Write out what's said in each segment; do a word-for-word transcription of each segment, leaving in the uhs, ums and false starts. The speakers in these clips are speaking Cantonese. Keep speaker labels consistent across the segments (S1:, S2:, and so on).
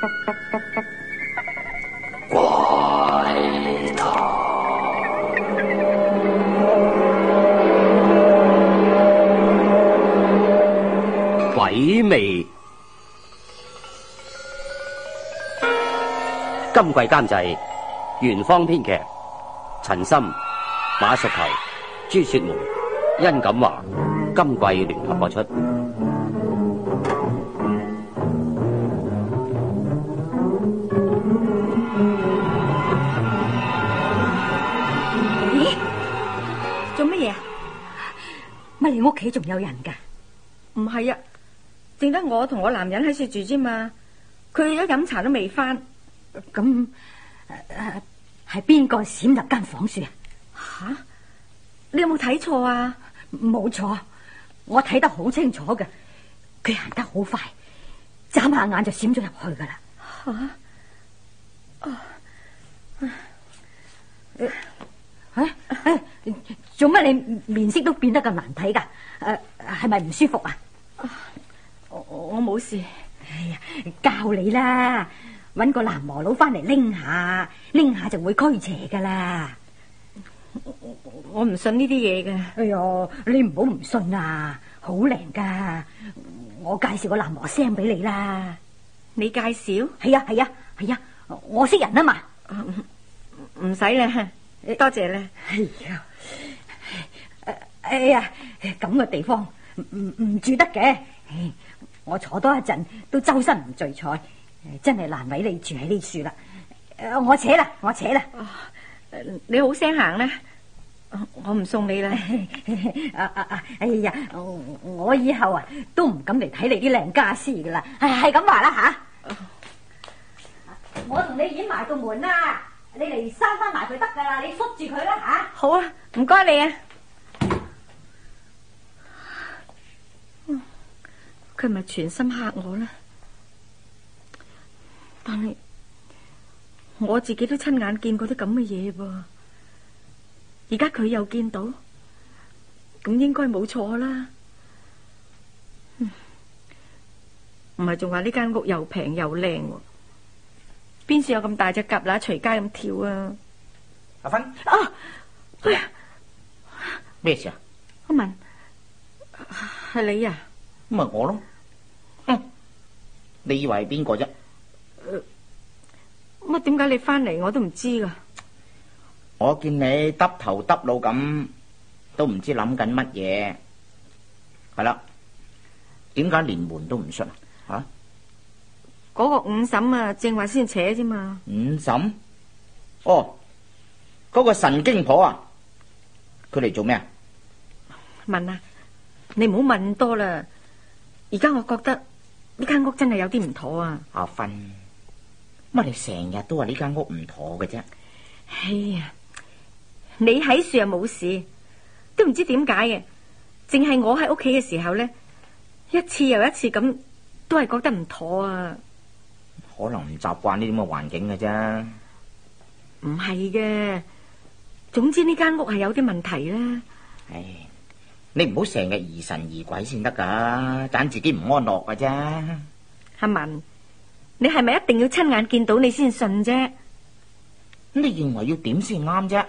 S1: 怪談鬼魅。今季監製元芳，編劇陳森、馬淑球、朱雪梅、殷錦華，今季聯合播出。
S2: 咦？做乜嘢啊？乜你屋企仲有人噶？
S3: 唔係啊，淨得我同我男人喺處住啫嘛。佢去咗飲茶都未翻。
S2: 咁誒係邊個閃入間房住啊？
S3: 吓？你有冇睇錯啊？
S2: 冇錯，我睇得好清楚嘅。佢行得好快，眨下眼就閃咗入去噶啦。
S3: 吓？啊！
S2: 誒誒，做乜你面色都變得咁難睇噶？誒，係咪唔舒服啊？
S3: 我我冇事。
S2: 哎呀，教你啦。搵個喃嘸佬翻嚟拎下，拎下就會驅邪噶啦。
S3: 我唔信呢啲嘢嘅。
S2: 哎喲，你唔好唔信啊，好靈噶。我介紹個喃嘸聲俾你啦。
S3: 你介紹？係
S2: 啊係啊係啊，我識人啊嘛。
S3: 唔使啦，多謝啦。
S2: 哎呀，哎呀，咁嘅地方唔唔唔住得嘅。我坐多一陣都周身唔聚財。真係難為你住喺呢處啦，我扯啦，我扯啦。
S3: 你好聲行啦，我唔送你啦。
S2: 啊啊啊！哎呀，我以後啊都唔敢嚟睇你啲靚家私噶啦，係咁話啦吓。我同你掩埋個門啦，你嚟閂翻埋佢得噶啦，你縮住佢啦吓。
S3: 好啊，唔該你啊。佢係咪全心嚇我咧？但係我自己都親眼見過啲咁嘅嘢噃，而家佢又見到，咁應該冇錯啦。唔係仲話呢間屋又平又靚，邊處有咁大隻蛤乸隨街咁跳啊？
S4: 阿芬
S3: 啊，哎呀，
S4: 咩事啊？
S3: 阿文，係你啊？
S4: 咁咪我咯。哼，你以為係邊個啫？
S3: 乜點解你翻嚟我都唔知噶？
S4: 我見你耷頭耷腦咁，都唔知諗緊乜嘢。係啦，點解連門都唔出啊？吓？
S3: 嗰個五嬸啊，正話先扯啫嘛。
S4: 五嬸？哦，嗰個神經婆啊，佢嚟做咩啊？
S3: 問啊，你唔好問多啦。而家我覺得呢間屋真係有啲唔妥啊。
S4: 阿芬，乜你成日都話呢間屋唔妥嘅啫？
S3: 哎呀，你喺樹又冇事，都唔知點解嘅，淨係我喺屋企嘅時候呢，一次又一次咁，都係覺得唔妥啊。
S4: 可能唔習慣呢啲咁嘅環境嘅啫。
S3: 唔係嘅，總之呢間屋係有啲問題啦。
S4: 唉，你唔好成日疑神疑鬼先得噶，盞自己唔安樂嘅啫。
S3: 阿文，你係咪一定要親眼見到你先信啫？
S4: 你認為要點先啱啫？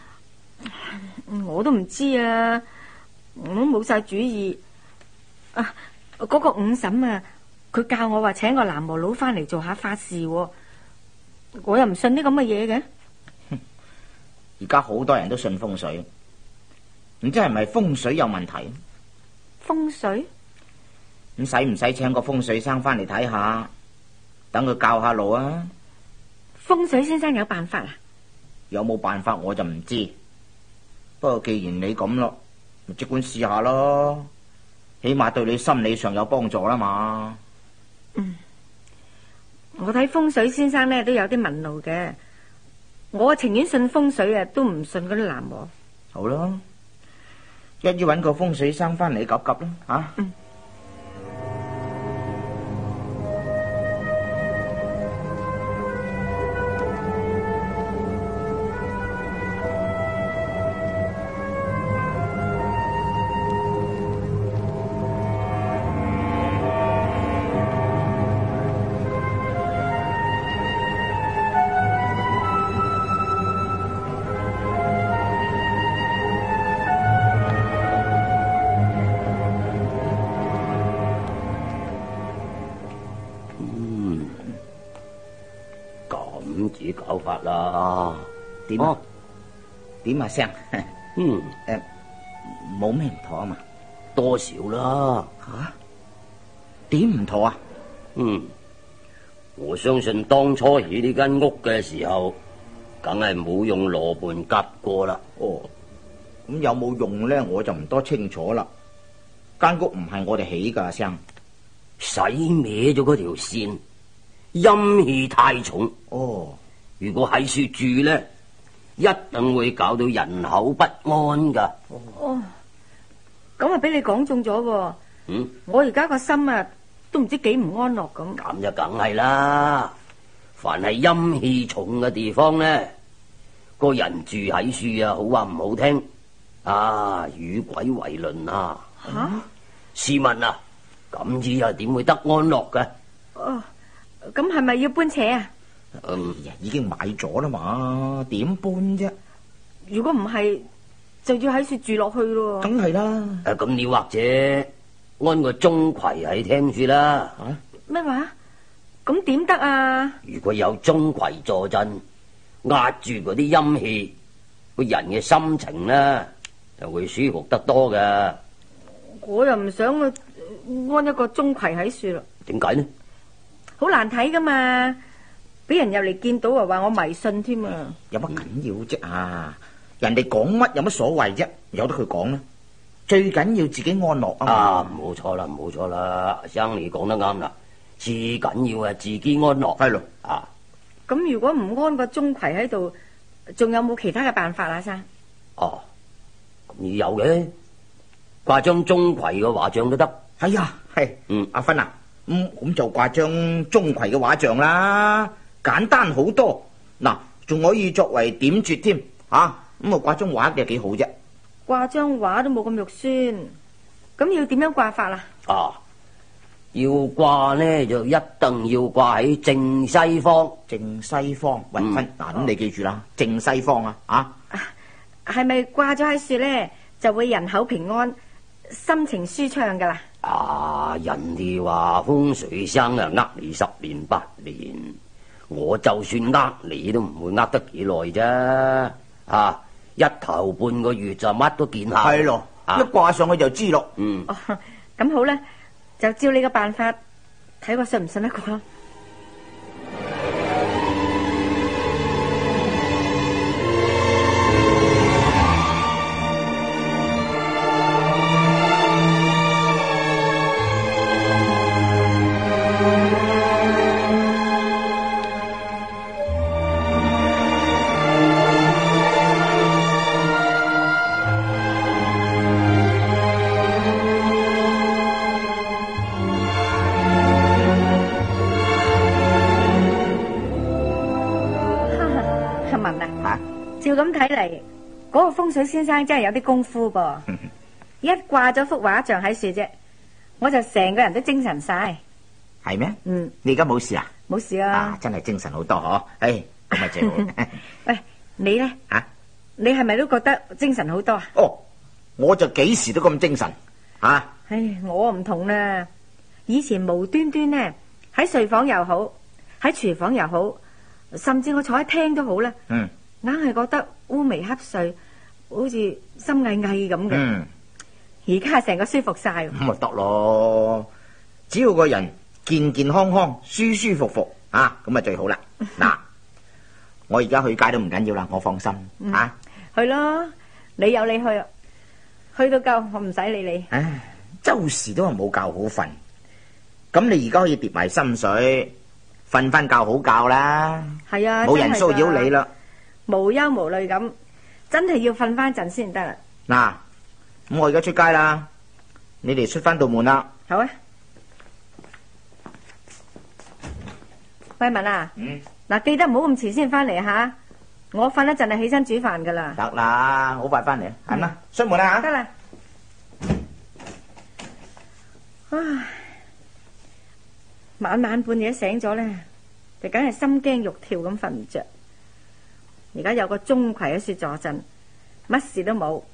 S3: 我都唔知啊，我都冇晒主意。啊，嗰個五嬸啊，佢教我話請個喃嘸佬翻嚟做下法事，我又唔信啲咁嘅嘢嘅。
S4: 而家好多人都信風水，唔知係咪風水有問題？
S3: 風水？
S4: 咁使唔使請個風水生翻嚟睇下，等佢教下路啊？
S3: 風水先生有辦法啊？
S4: 有冇辦法我就唔知，不過既然你咁咯，咪即管試下咯，起碼對你心理上有幫助啦嘛。
S3: 嗯，我睇風水先生呢都有啲紋路嘅，我情願信風水啊，都唔信嗰啲喃嘸。
S4: 好啦，一於搵個風水生翻嚟及及啦，啊！
S3: 嗯。
S1: 嗯，咁至搞法啦。
S4: 點啊？點啊，聲？
S1: 嗯，
S4: 誒，冇咩唔妥啊嘛？
S1: 多少啦？
S4: 吓？點唔妥啊？
S1: 嗯，我相信當初起呢間屋嘅時候，梗係冇用羅盤夾過啦。
S4: 哦，咁有冇用咧？我就唔多清楚啦。間屋唔係我哋起噶，阿生。
S1: 洗歪咗嗰條線，陰氣太重。
S4: 哦，
S1: 如果喺處住咧，一定會搞到人口不安噶。
S3: 哦，咁啊俾你講中咗喎。
S1: 嗯，
S3: 我而家個心啊，都唔知幾唔安樂咁。
S1: 咁就梗係啦。凡係陰氣重嘅地方咧，個人住喺處啊，好話唔好聽，啊與鬼為鄰啊。
S3: 吓？
S1: 試問啊，咁子又點會得安樂嘅？
S3: 哦，咁係咪要搬扯啊？
S1: 嗯，
S4: 已經買咗啦嘛，點搬啫？
S3: 如果唔係，就要喺處住落去咯。
S4: 梗係啦。
S1: 誒，咁你或者安個鐘馗喺廳處啦。
S4: 啊？
S3: 咩話？咁點得啊？
S1: 如果有鐘馗坐鎮，壓住嗰啲陰氣，個人嘅心情咧就會舒服得多嘅。
S3: 我又唔想去安一個鐘馗喺樹咯。
S1: 點解呢？
S3: 好難睇噶嘛，俾人入嚟見到啊，話我迷信添啊！
S4: 有乜緊要啫啊？人哋講乜有乜所謂啫？由得佢講啦。最緊要自己安樂啊嘛。
S1: 啊，冇錯啦，冇錯啦，阿生你講得啱啦。至緊要係自己安樂。
S4: 係咯。
S1: 啊，
S3: 咁如果唔安個鐘馗喺度，仲有冇其他嘅辦法啊？生？
S1: 哦，咁你有嘅，掛張鐘馗嘅畫像都得。
S4: 係呀，係。
S1: 嗯，
S4: 阿芬啊，咁咁就掛張鐘馗嘅畫像啦，簡單好多。嗱，仲可以作為點綴添，吓咁啊掛張畫嘅幾好啫。
S3: 掛張畫都冇咁肉酸，咁要點樣掛法啊？
S1: 啊，要掛呢就一定要掛喺正西方。
S4: 正西方，喂
S1: 嗯
S4: 芬，嗱咁你記住啦，正西方啊，啊，
S3: 係咪掛咗喺樹咧，就會人口平安，心情舒暢噶啦？
S1: 啊，人哋話風水生啊，呃你十年八年，我就算呃你都唔會呃得幾耐啫。啊，一頭半個月就乜都見下。
S4: 係咯，
S1: 啊
S4: 一掛上去就知咯。
S1: 嗯，
S3: 哦，咁好啦，就照你嘅辦法，睇我信唔信得過咯。照咁睇嚟，嗰個風水先生真係有啲功夫噃。一掛咗幅畫像喺樹啫，我就成個人都精神晒。
S4: 係咩？
S3: 嗯，
S4: 你而家冇事啊？
S3: 冇事
S4: 啊
S3: 啊。，
S4: 真係精神好多嗬！誒，咁咪最好。
S3: 喂，你咧？
S4: 啊？
S3: 你係咪都覺得精神好多啊？
S4: 哦，我就幾時都咁精神啊！
S3: 唉，我唔同啦。以前無端端呢，喺睡房又好，喺廚房又好，甚至我坐喺廳都好啦。
S4: 嗯。
S3: 硬係覺得烏眉瞌睡，好似心翳翳咁嘅。
S4: 嗯，
S3: 而家成個舒服晒。
S4: 咁咪得咯。只要個人健健康康、舒舒服服啊，咁咪最好啦。嗱，我而家去街都唔緊要啦，我放心啊。
S3: 去咯，你有你去，去到夠，我唔使理你。
S4: 唉，周時都係冇覺好瞓。咁你而家可以疊埋心水，瞓翻覺好覺啦。
S3: 係啊，
S4: 冇人
S3: 真係㗎
S4: 騷擾你啦。
S3: 無憂無慮咁，真係要瞓翻陣先得啦。
S4: 嗱，咁我而家出街啦，你哋出翻道門啦。
S3: 好啊，慧文啊，
S4: 嗯，
S3: 嗱，記得唔好咁遲先翻嚟吓，我瞓一陣就起身煮飯噶啦。
S4: 得啦，好快翻嚟，係嘛？出門啦吓。
S3: 得啦。唉，晚晚半夜醒咗咧，就梗係心驚肉跳咁瞓唔着。而家有個鐘馗喺樹坐鎮，乜事都冇。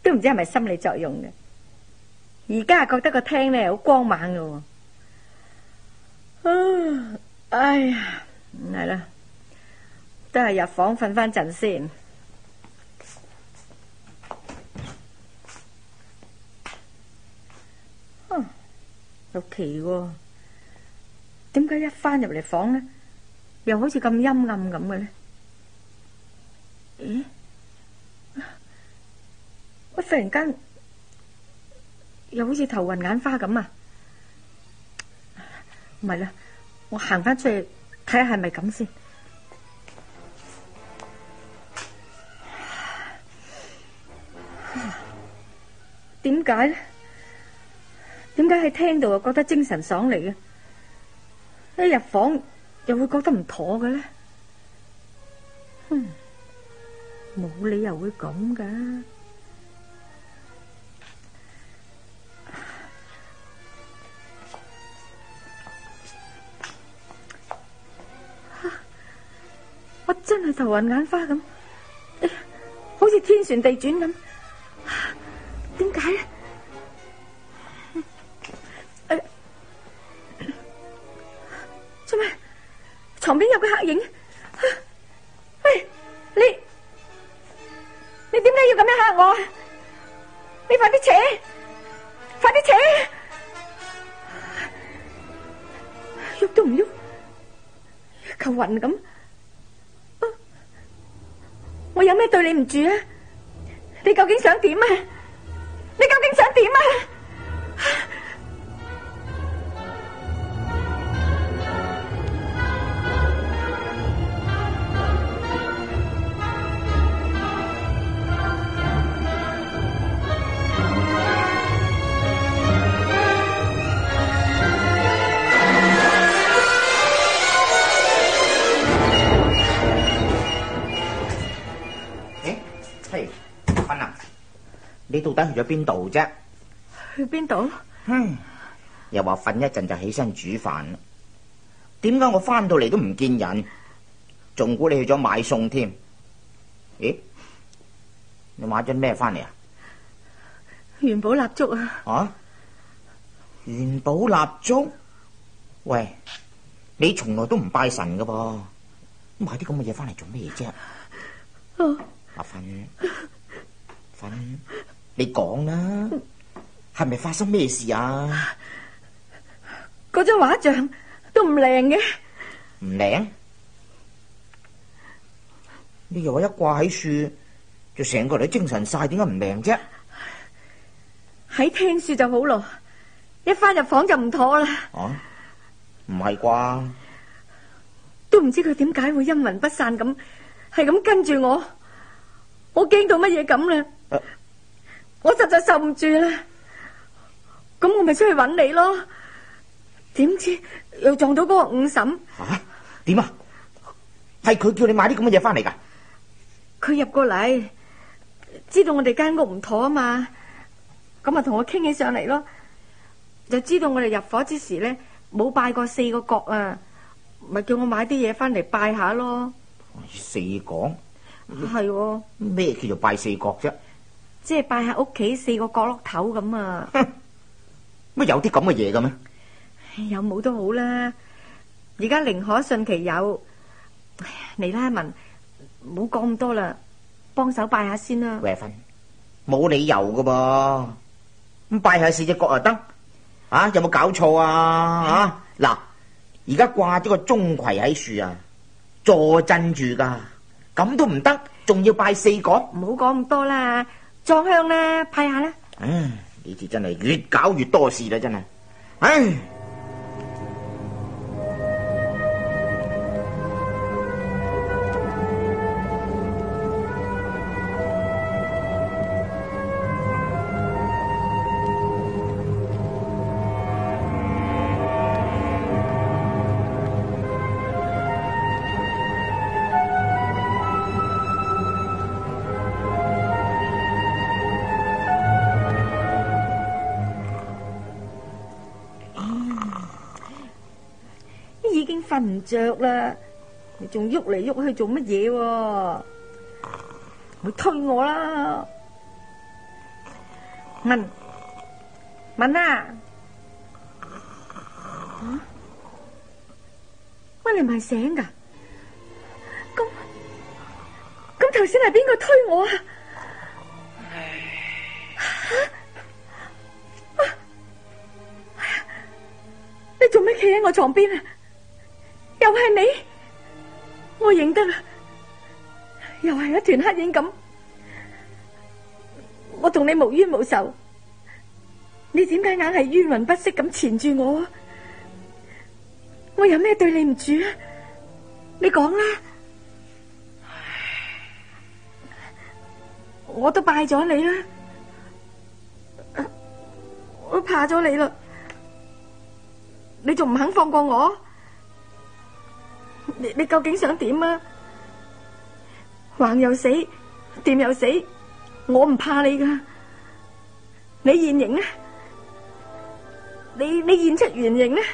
S3: 都唔知係咪心理作用嘅。而家覺得個廳咧好光猛嘅。啊，哎呀，唔係啦，都係入房瞓翻陣先。啊，有奇喎，點解一翻入嚟房咧，又好似咁陰暗咁嘅咧？咦？我忽然間又好似頭暈眼花咁啊！唔係啦，我行翻出去睇下係咪咁先。點解咧？點解喺廳度又覺得精神爽利嘅？一入房又會覺得唔妥嘅咧？哼，冇理由會咁噶。我真係頭暈眼花咁，哎呀，好似天旋地轉咁。點解咧？哎，做咩？床邊有個黑影。喂，你你點解要咁樣嚇我？你快啲扯，快啲扯，喐都唔喐，一嚿雲咁。我有咩對你唔住啊？你究竟想點啊？你究竟想點啊？
S4: 你到底去咗邊度啫？
S3: 去邊度？
S4: 哼，又話瞓一陣就起身煮飯。點解我翻到嚟都唔見人？仲估你去咗買餸添？咦？你買咗咩翻嚟啊？
S3: 元寶蠟燭啊！
S4: 啊？元寶蠟燭？喂，你從來都唔拜神噶噃，買啲咁嘅嘢翻嚟做咩啫？
S3: 哦，
S4: 阿芬，芬。你講啦，係咪發生咩事啊？
S3: 嗰張畫像都唔靚嘅。
S4: 唔靚？你又話一掛喺樹就成個人都精神晒，點解唔靚啫？
S3: 喺廳樹就好咯，一翻入房就唔妥啦。
S4: 啊？唔係啩？
S3: 都唔知佢點解會陰魂不散咁，係咁跟住我，我驚到乜嘢咁啦。啊，我實在受唔住啦，咁我咪出去揾你咯。點知又撞到嗰個五嬸。
S4: 吓？點啊？係佢叫你買啲咁嘅嘢翻嚟噶？
S3: 佢入過嚟，知道我哋間屋唔妥啊嘛，咁啊同我傾起上嚟咯。就知道我哋入伙之時咧冇拜過四個角啊，咪叫我買啲嘢翻嚟拜下咯。
S4: 四角？
S3: 係
S4: 咩叫做拜四角啫？
S3: 即係拜下屋企四個角落頭咁啊！
S4: 乜有啲咁嘅嘢嘅咩？
S3: 有冇都好啦，而家寧可信其有。嚟啦，文，唔好講咁多啦，幫手拜下先啦。
S4: 喂，芬，冇理由嘅噃，咁拜下四隻角就得？啊，有冇搞錯啊？啊，嗱，而家掛咗個鐘馗喺樹啊，坐鎮住噶，咁都唔得，仲要拜四角？
S3: 唔好講咁多啦。裝香啦，派下啦。
S4: 唉，呢次真係越搞越多事啦，真係。唉，
S3: 瞓唔着啦，你仲喐嚟喐去做乜嘢？咪推我啦！ 文文啊，乜你唔係醒噶？咁咁頭先係邊個推我啊？你做咩企喺我床邊啊？又係你，我認得啦，又係一團黑影咁。我同你無冤無仇，你點解硬係冤魂不息咁纏住我啊？我有咩對你唔住啊？你講啦，我都拜咗你啦，我都怕咗你啦，你仲唔肯放過我？你你究竟想點啊？橫又死，掂又死，我唔怕你噶。你現形啊？你你現出原形啊？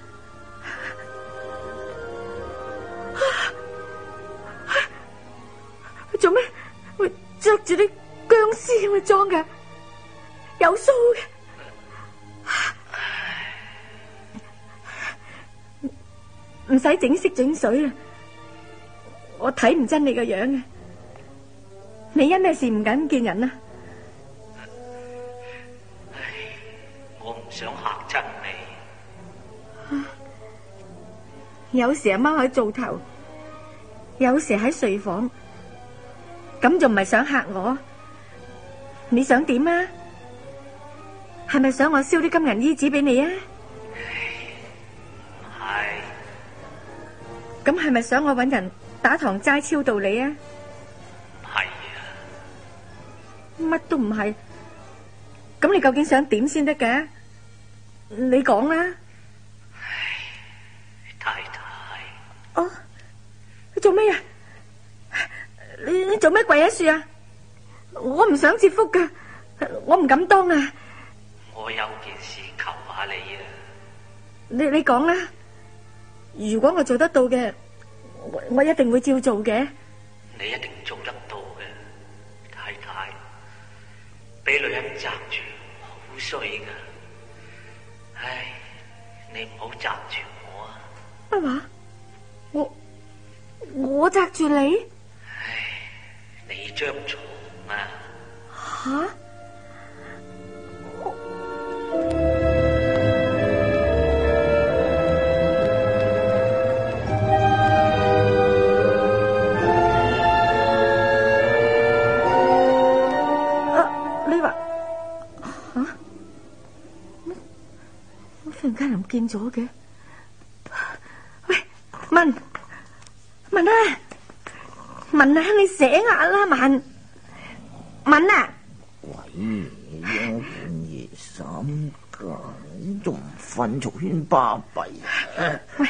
S3: 做咩會着住啲僵屍咁嘅裝噶？有鬚嘅，唔使整色整水啊！我睇唔真你個樣啊！你因咩事唔敢見人啊？
S1: 我唔想嚇親你。
S3: 有時阿貓喺灶頭，有時喺睡房，咁仲唔係想嚇我？你想點啊？係咪想我燒啲金銀衣紙俾你啊？
S1: 係。
S3: 咁係咪想我搵人打堂齋超度你啊？
S1: 係啊。
S3: 乜都唔係。咁你究竟想點先得嘅？你講啦。
S1: 太太。
S3: 哦，你做咩啊？你你做咩跪喺樹啊？我唔想接福噶，我唔敢當啊。
S1: 我有件事求下你啊。
S3: 你你講啦。如果我做得到嘅，我我一定會照做嘅。
S1: 你一定做得到嘅，太太。俾女人擲住，好衰噶。唉，你唔好擲住我啊。
S3: 乜話？我我擲住你？
S1: 唉，你張床啊。
S3: 吓？忽然間唔見咗嘅，喂，文文啊，文啊，你醒下啦，文文啊！
S4: 喂，一件夜三更仲唔瞓，嘈喧巴閉。
S3: 喂，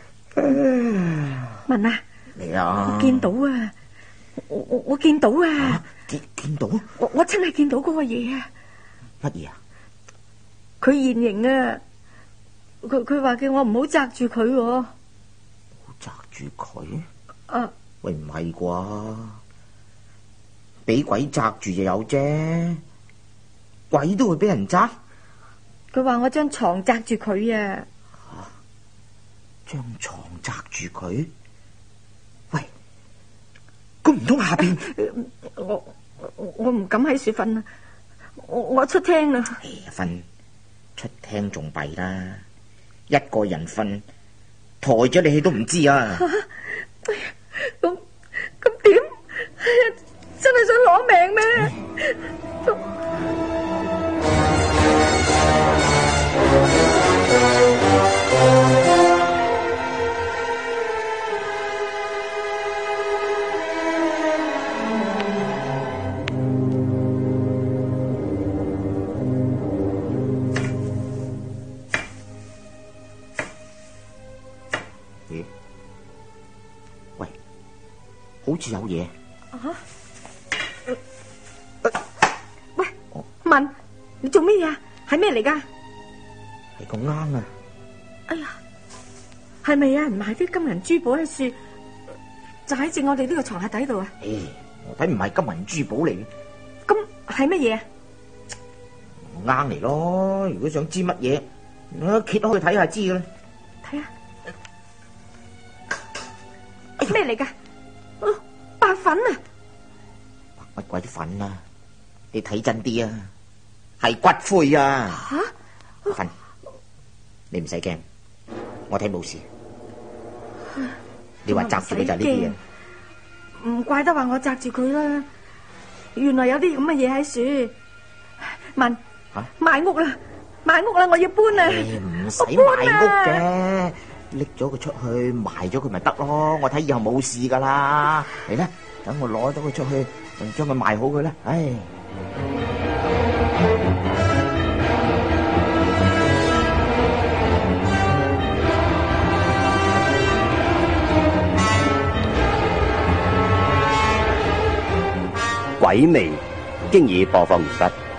S3: 文啊，
S4: 嚟啊！
S3: 我見到啊，我我我見到啊，
S4: 啊見見到，
S3: 我我真係見到嗰個嘢啊！
S4: 乜嘢啊？
S3: 佢現形啊！佢佢話叫我唔好擲住佢，唔好
S4: 擲住佢？
S3: 啊！
S4: 喂，唔係啩？俾鬼擲住就有啫，鬼都會俾人擲。
S3: 佢話我張床擲住佢啊！
S4: 吓，張床擲住佢？喂，咁唔通下邊？
S3: 我我唔敢喺樹瞓啊！我我出廳啦！
S4: 哎呀，瞓出廳仲弊啦，一個人瞓，抬咗你起都唔知啊！
S3: 咁咁點？真係想攞命咩？
S4: 咦？喂，好似有嘢。
S3: 啊！喂，文，你做咩呀？係咩嚟噶？
S4: 係咁啱啊！
S3: 哎呀，係咪有人買啲金銀珠寶喺樹，就喺正我哋呢個床下底度啊？
S4: 唉，我睇唔係金銀珠寶嚟嘅。
S3: 咁係乜嘢啊？
S4: 啱嚟咯。如果想知乜嘢，揭開去睇下知嘅啦。
S3: 睇下咩嚟噶？白粉啊！
S4: 乜鬼粉啊？你睇真啲啊，係骨灰啊！
S3: 吓、
S4: 粉，你唔使驚，我睇冇事。你話擲住佢就係呢啲嘢，
S3: 唔怪得話我擲住佢啦。原來有啲咁嘅嘢喺樹。問
S4: 吓
S3: 賣屋啦，賣屋啦，我要搬啊！
S4: 唔使賣屋嘅，拎咗佢出去賣咗佢咪得咯。我睇以後冇事噶啦。嚟啦，等我攞咗佢出去，將佢賣好佢啦。唉。
S1: 鬼魅經已播放完畢。